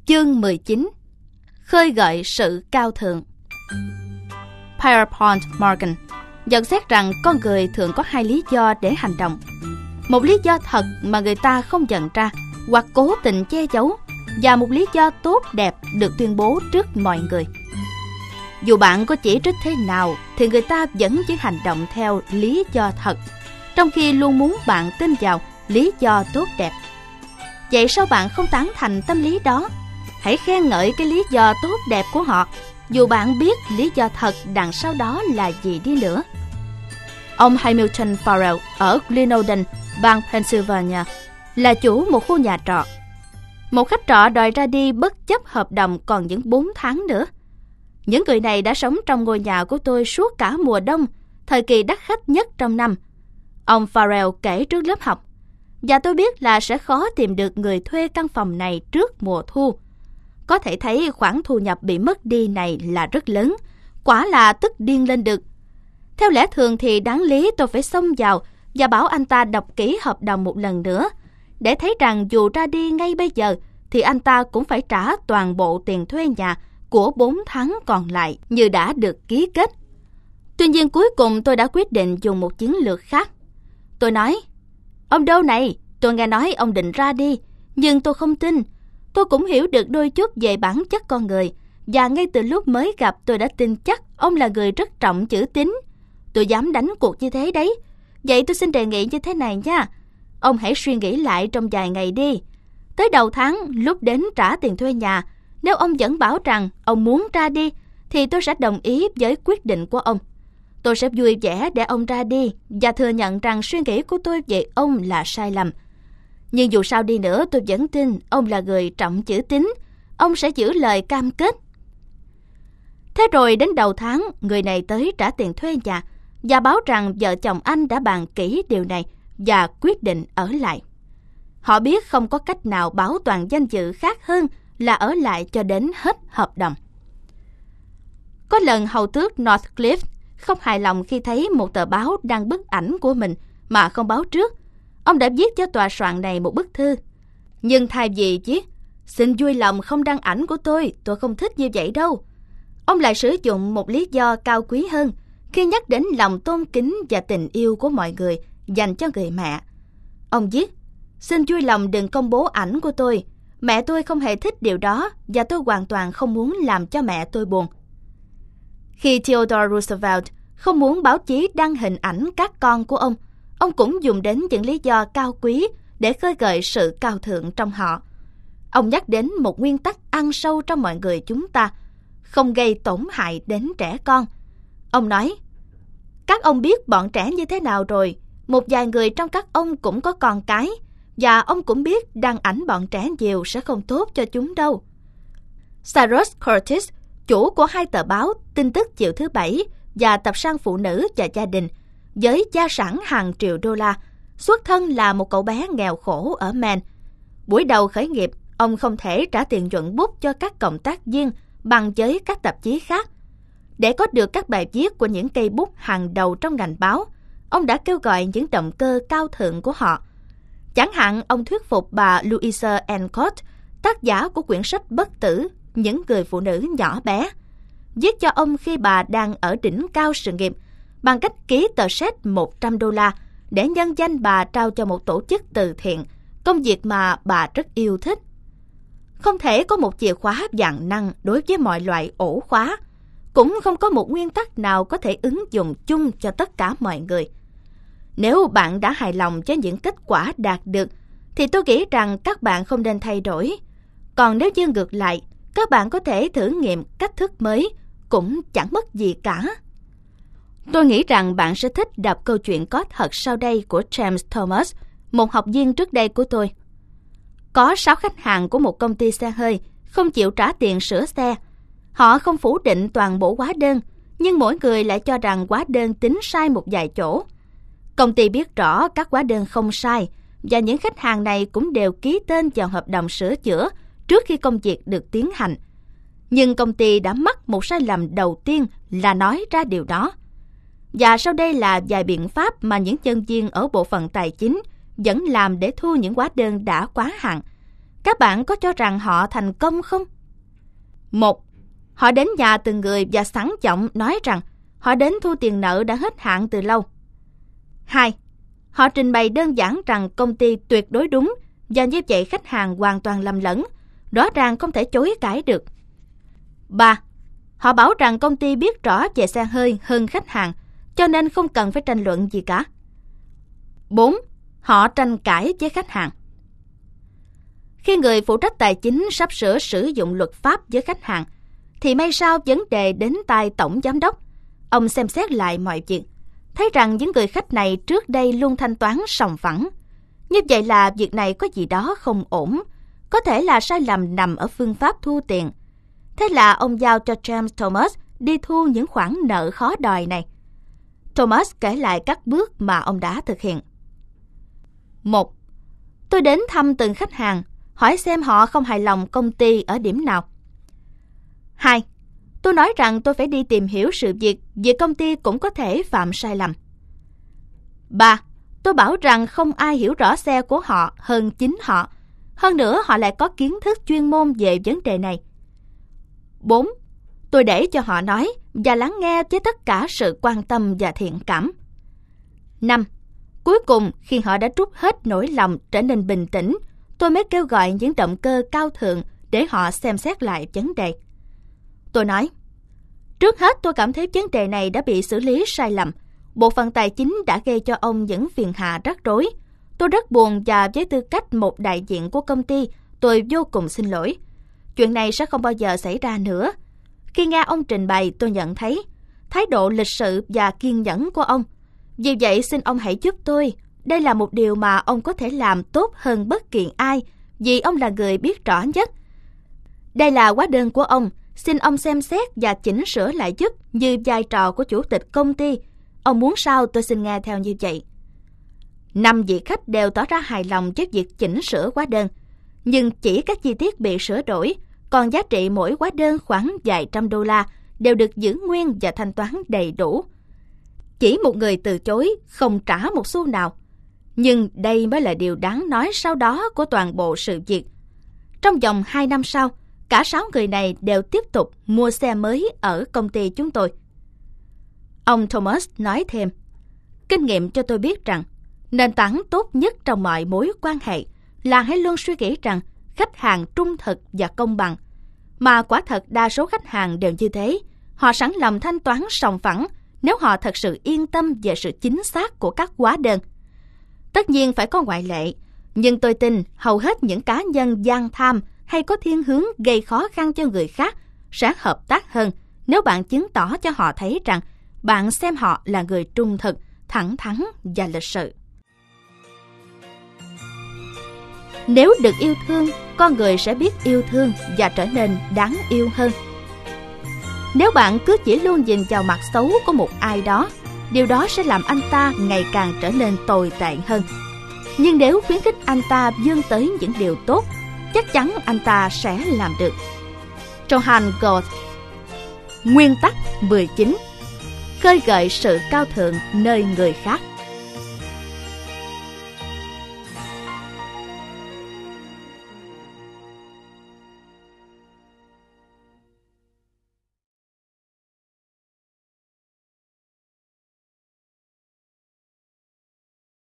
Chương 19. Khơi gợi sự cao thượng. Pierpont Morgan nhận xét rằng con người thường có hai lý do để hành động. Một lý do thật mà người ta không nhận ra hoặc cố tình che giấu, và một lý do tốt đẹp được tuyên bố trước mọi người. Dù bạn có chỉ trích thế nào thì người ta vẫn chỉ hành động theo lý do thật, trong khi luôn muốn bạn tin vào lý do tốt đẹp. Vậy sao bạn không tán thành tâm lý đó? Hãy khen ngợi cái lý do tốt đẹp của họ, dù bạn biết lý do thật đằng sau đó là gì đi nữa. Ông Hamilton Farrell ở Glenolden, bang Pennsylvania, là chủ một khu nhà trọ. Một khách trọ đòi ra đi bất chấp hợp đồng còn những 4 tháng nữa. Những người này đã sống trong ngôi nhà của tôi suốt cả mùa đông, thời kỳ đắt khách nhất trong năm. Ông Farrell kể trước lớp học. Và tôi biết là sẽ khó tìm được người thuê căn phòng này trước mùa thu. Có thể thấy khoản thu nhập bị mất đi này là rất lớn, quả là tức điên lên được. Theo lẽ thường thì đáng lý tôi phải xông vào và bảo anh ta đọc kỹ hợp đồng một lần nữa, để thấy rằng dù ra đi ngay bây giờ thì anh ta cũng phải trả toàn bộ tiền thuê nhà của 4 tháng còn lại như đã được ký kết. Tuy nhiên cuối cùng tôi đã quyết định dùng một chiến lược khác. Tôi nói, ông Doe này, tôi nghe nói ông định ra đi, nhưng tôi không tin. Tôi cũng hiểu được đôi chút về bản chất con người, và ngay từ lúc mới gặp tôi đã tin chắc ông là người rất trọng chữ tín. Tôi dám đánh cuộc như thế đấy. Vậy tôi xin đề nghị như thế này nha. Ông hãy suy nghĩ lại trong vài ngày đi. Tới đầu tháng, lúc đến trả tiền thuê nhà, nếu ông vẫn bảo rằng ông muốn ra đi, thì tôi sẽ đồng ý với quyết định của ông. Tôi sẽ vui vẻ để ông ra đi và thừa nhận rằng suy nghĩ của tôi về ông là sai lầm. Nhưng dù sao đi nữa, tôi vẫn tin ông là người trọng chữ tín. Ông sẽ giữ lời cam kết. Thế rồi đến đầu tháng, người này tới trả tiền thuê nhà và báo rằng vợ chồng anh đã bàn kỹ điều này và quyết định ở lại. Họ biết không có cách nào bảo toàn danh dự khác hơn là ở lại cho đến hết hợp đồng. Có lần hầu tước Northcliffe không hài lòng khi thấy một tờ báo đăng bức ảnh của mình mà không báo trước. Ông đã viết cho tòa soạn này một bức thư. Nhưng thay vì viết, xin vui lòng không đăng ảnh của tôi không thích như vậy đâu, ông lại sử dụng một lý do cao quý hơn khi nhắc đến lòng tôn kính và tình yêu của mọi người dành cho người mẹ. Ông viết, xin vui lòng đừng công bố ảnh của tôi. Mẹ tôi không hề thích điều đó và tôi hoàn toàn không muốn làm cho mẹ tôi buồn. Khi Theodore Roosevelt không muốn báo chí đăng hình ảnh các con của ông cũng dùng đến những lý do cao quý để khơi gợi sự cao thượng trong họ. Ông nhắc đến một nguyên tắc ăn sâu trong mọi người chúng ta, không gây tổn hại đến trẻ con. Ông nói, các ông biết bọn trẻ như thế nào rồi, một vài người trong các ông cũng có con cái, và ông cũng biết đăng ảnh bọn trẻ nhiều sẽ không tốt cho chúng đâu. Cyrus Curtis, chủ của 2 tờ báo Tin tức chiều thứ Bảy và tập san Phụ nữ và Gia đình, với gia sản hàng triệu đô la, xuất thân là một cậu bé nghèo khổ ở Maine. Buổi đầu khởi nghiệp, ông không thể trả tiền nhuận bút cho các cộng tác viên bằng với các tạp chí khác. Để có được các bài viết của những cây bút hàng đầu trong ngành báo, ông đã kêu gọi những động cơ cao thượng của họ. Chẳng hạn, ông thuyết phục bà Louisa Alcott, tác giả của quyển sách bất tử Những người phụ nữ nhỏ bé, viết cho ông khi bà đang ở đỉnh cao sự nghiệp, bằng cách ký tờ séc 100 đô la để nhân danh bà trao cho một tổ chức từ thiện, công việc mà bà rất yêu thích. Không thể có một chìa khóa vạn năng đối với mọi loại ổ khóa, cũng không có một nguyên tắc nào có thể ứng dụng chung cho tất cả mọi người. Nếu bạn đã hài lòng với những kết quả đạt được, thì tôi nghĩ rằng các bạn không nên thay đổi. Còn nếu như ngược lại, các bạn có thể thử nghiệm cách thức mới, cũng chẳng mất gì cả. Tôi nghĩ rằng bạn sẽ thích đọc câu chuyện có thật sau đây của James Thomas, một học viên trước đây của tôi. Có 6 khách hàng của một công ty xe hơi không chịu trả tiền sửa xe. Họ không phủ định toàn bộ hóa đơn, nhưng mỗi người lại cho rằng hóa đơn tính sai một vài chỗ. Công ty biết rõ các hóa đơn không sai, và những khách hàng này cũng đều ký tên vào hợp đồng sửa chữa trước khi công việc được tiến hành. Nhưng công ty đã mắc một sai lầm đầu tiên là nói ra điều đó. Và sau đây là vài biện pháp mà những nhân viên ở bộ phận tài chính vẫn làm để thu những hóa đơn đã quá hạn. Các bạn có cho rằng họ thành công không? 1. Họ đến nhà từng người và sẵn giọng nói rằng họ đến thu tiền nợ đã hết hạn từ lâu. 2. Họ trình bày đơn giản rằng công ty tuyệt đối đúng và như vậy khách hàng hoàn toàn lầm lẫn, rõ ràng không thể chối cãi được. 3. Họ bảo rằng công ty biết rõ về xe hơi hơn khách hàng, cho nên không cần phải tranh luận gì cả. 4. Họ tranh cãi với khách hàng. Khi người phụ trách tài chính sắp sửa sử dụng luật pháp với khách hàng, thì may sao vấn đề đến tai tổng giám đốc. Ông xem xét lại mọi việc, thấy rằng những người khách này trước đây luôn thanh toán sòng phẳng. Như vậy là việc này có gì đó không ổn, có thể là sai lầm nằm ở phương pháp thu tiền. Thế là ông giao cho James Thomas đi thu những khoản nợ khó đòi này. Thomas kể lại các bước mà ông đã thực hiện. 1. Tôi đến thăm từng khách hàng, hỏi xem họ không hài lòng công ty ở điểm nào. 2. Tôi nói rằng tôi phải đi tìm hiểu sự việc vì công ty cũng có thể phạm sai lầm. 3. Tôi bảo rằng không ai hiểu rõ xe của họ hơn chính họ. Hơn nữa họ lại có kiến thức chuyên môn về vấn đề này. 4. Tôi để cho họ nói và lắng nghe với tất cả sự quan tâm và thiện cảm. 5. Cuối cùng, khi họ đã trút hết nỗi lòng trở nên bình tĩnh, tôi mới kêu gọi những động cơ cao thượng để họ xem xét lại vấn đề. Tôi nói, trước hết tôi cảm thấy vấn đề này đã bị xử lý sai lầm. Bộ phận tài chính đã gây cho ông những phiền hà rắc rối. Tôi rất buồn và với tư cách một đại diện của công ty, tôi vô cùng xin lỗi. Chuyện này sẽ không bao giờ xảy ra nữa. Khi nghe ông trình bày, tôi nhận thấy thái độ lịch sự và kiên nhẫn của ông. Vì vậy xin ông hãy giúp tôi. Đây là một điều mà ông có thể làm tốt hơn bất kỳ ai, vì ông là người biết rõ nhất. Đây là hóa đơn của ông. Xin ông xem xét và chỉnh sửa lại giúp như vai trò của chủ tịch công ty. Ông muốn sao tôi xin nghe theo như vậy. 5 vị khách đều tỏ ra hài lòng với việc chỉnh sửa hóa đơn. Nhưng chỉ các chi tiết bị sửa đổi, còn giá trị mỗi hóa đơn khoảng vài trăm đô la đều được giữ nguyên và thanh toán đầy đủ. Chỉ một người từ chối, không trả một xu nào. Nhưng đây mới là điều đáng nói sau đó của toàn bộ sự việc. Trong vòng 2 năm sau, cả 6 người này đều tiếp tục mua xe mới ở công ty chúng tôi. Ông Thomas nói thêm, kinh nghiệm cho tôi biết rằng nền tảng tốt nhất trong mọi mối quan hệ là hãy luôn suy nghĩ rằng khách hàng trung thực và công bằng. Mà quả thật đa số khách hàng đều như thế. Họ sẵn lòng thanh toán sòng phẳng nếu họ thật sự yên tâm về sự chính xác của các hóa đơn. Tất nhiên phải có ngoại lệ, nhưng tôi tin hầu hết những cá nhân gian tham hay có thiên hướng gây khó khăn cho người khác sẽ hợp tác hơn nếu bạn chứng tỏ cho họ thấy rằng bạn xem họ là người trung thực, thẳng thắn và lịch sự. Nếu được yêu thương, con người sẽ biết yêu thương và trở nên đáng yêu hơn. Nếu bạn cứ chỉ luôn nhìn vào mặt xấu của một ai đó, điều đó sẽ làm anh ta ngày càng trở nên tồi tệ hơn. Nhưng nếu khuyến khích anh ta vươn tới những điều tốt, chắc chắn anh ta sẽ làm được. Johann Goethe. Nguyên tắc 19. Khơi gợi sự cao thượng nơi người khác.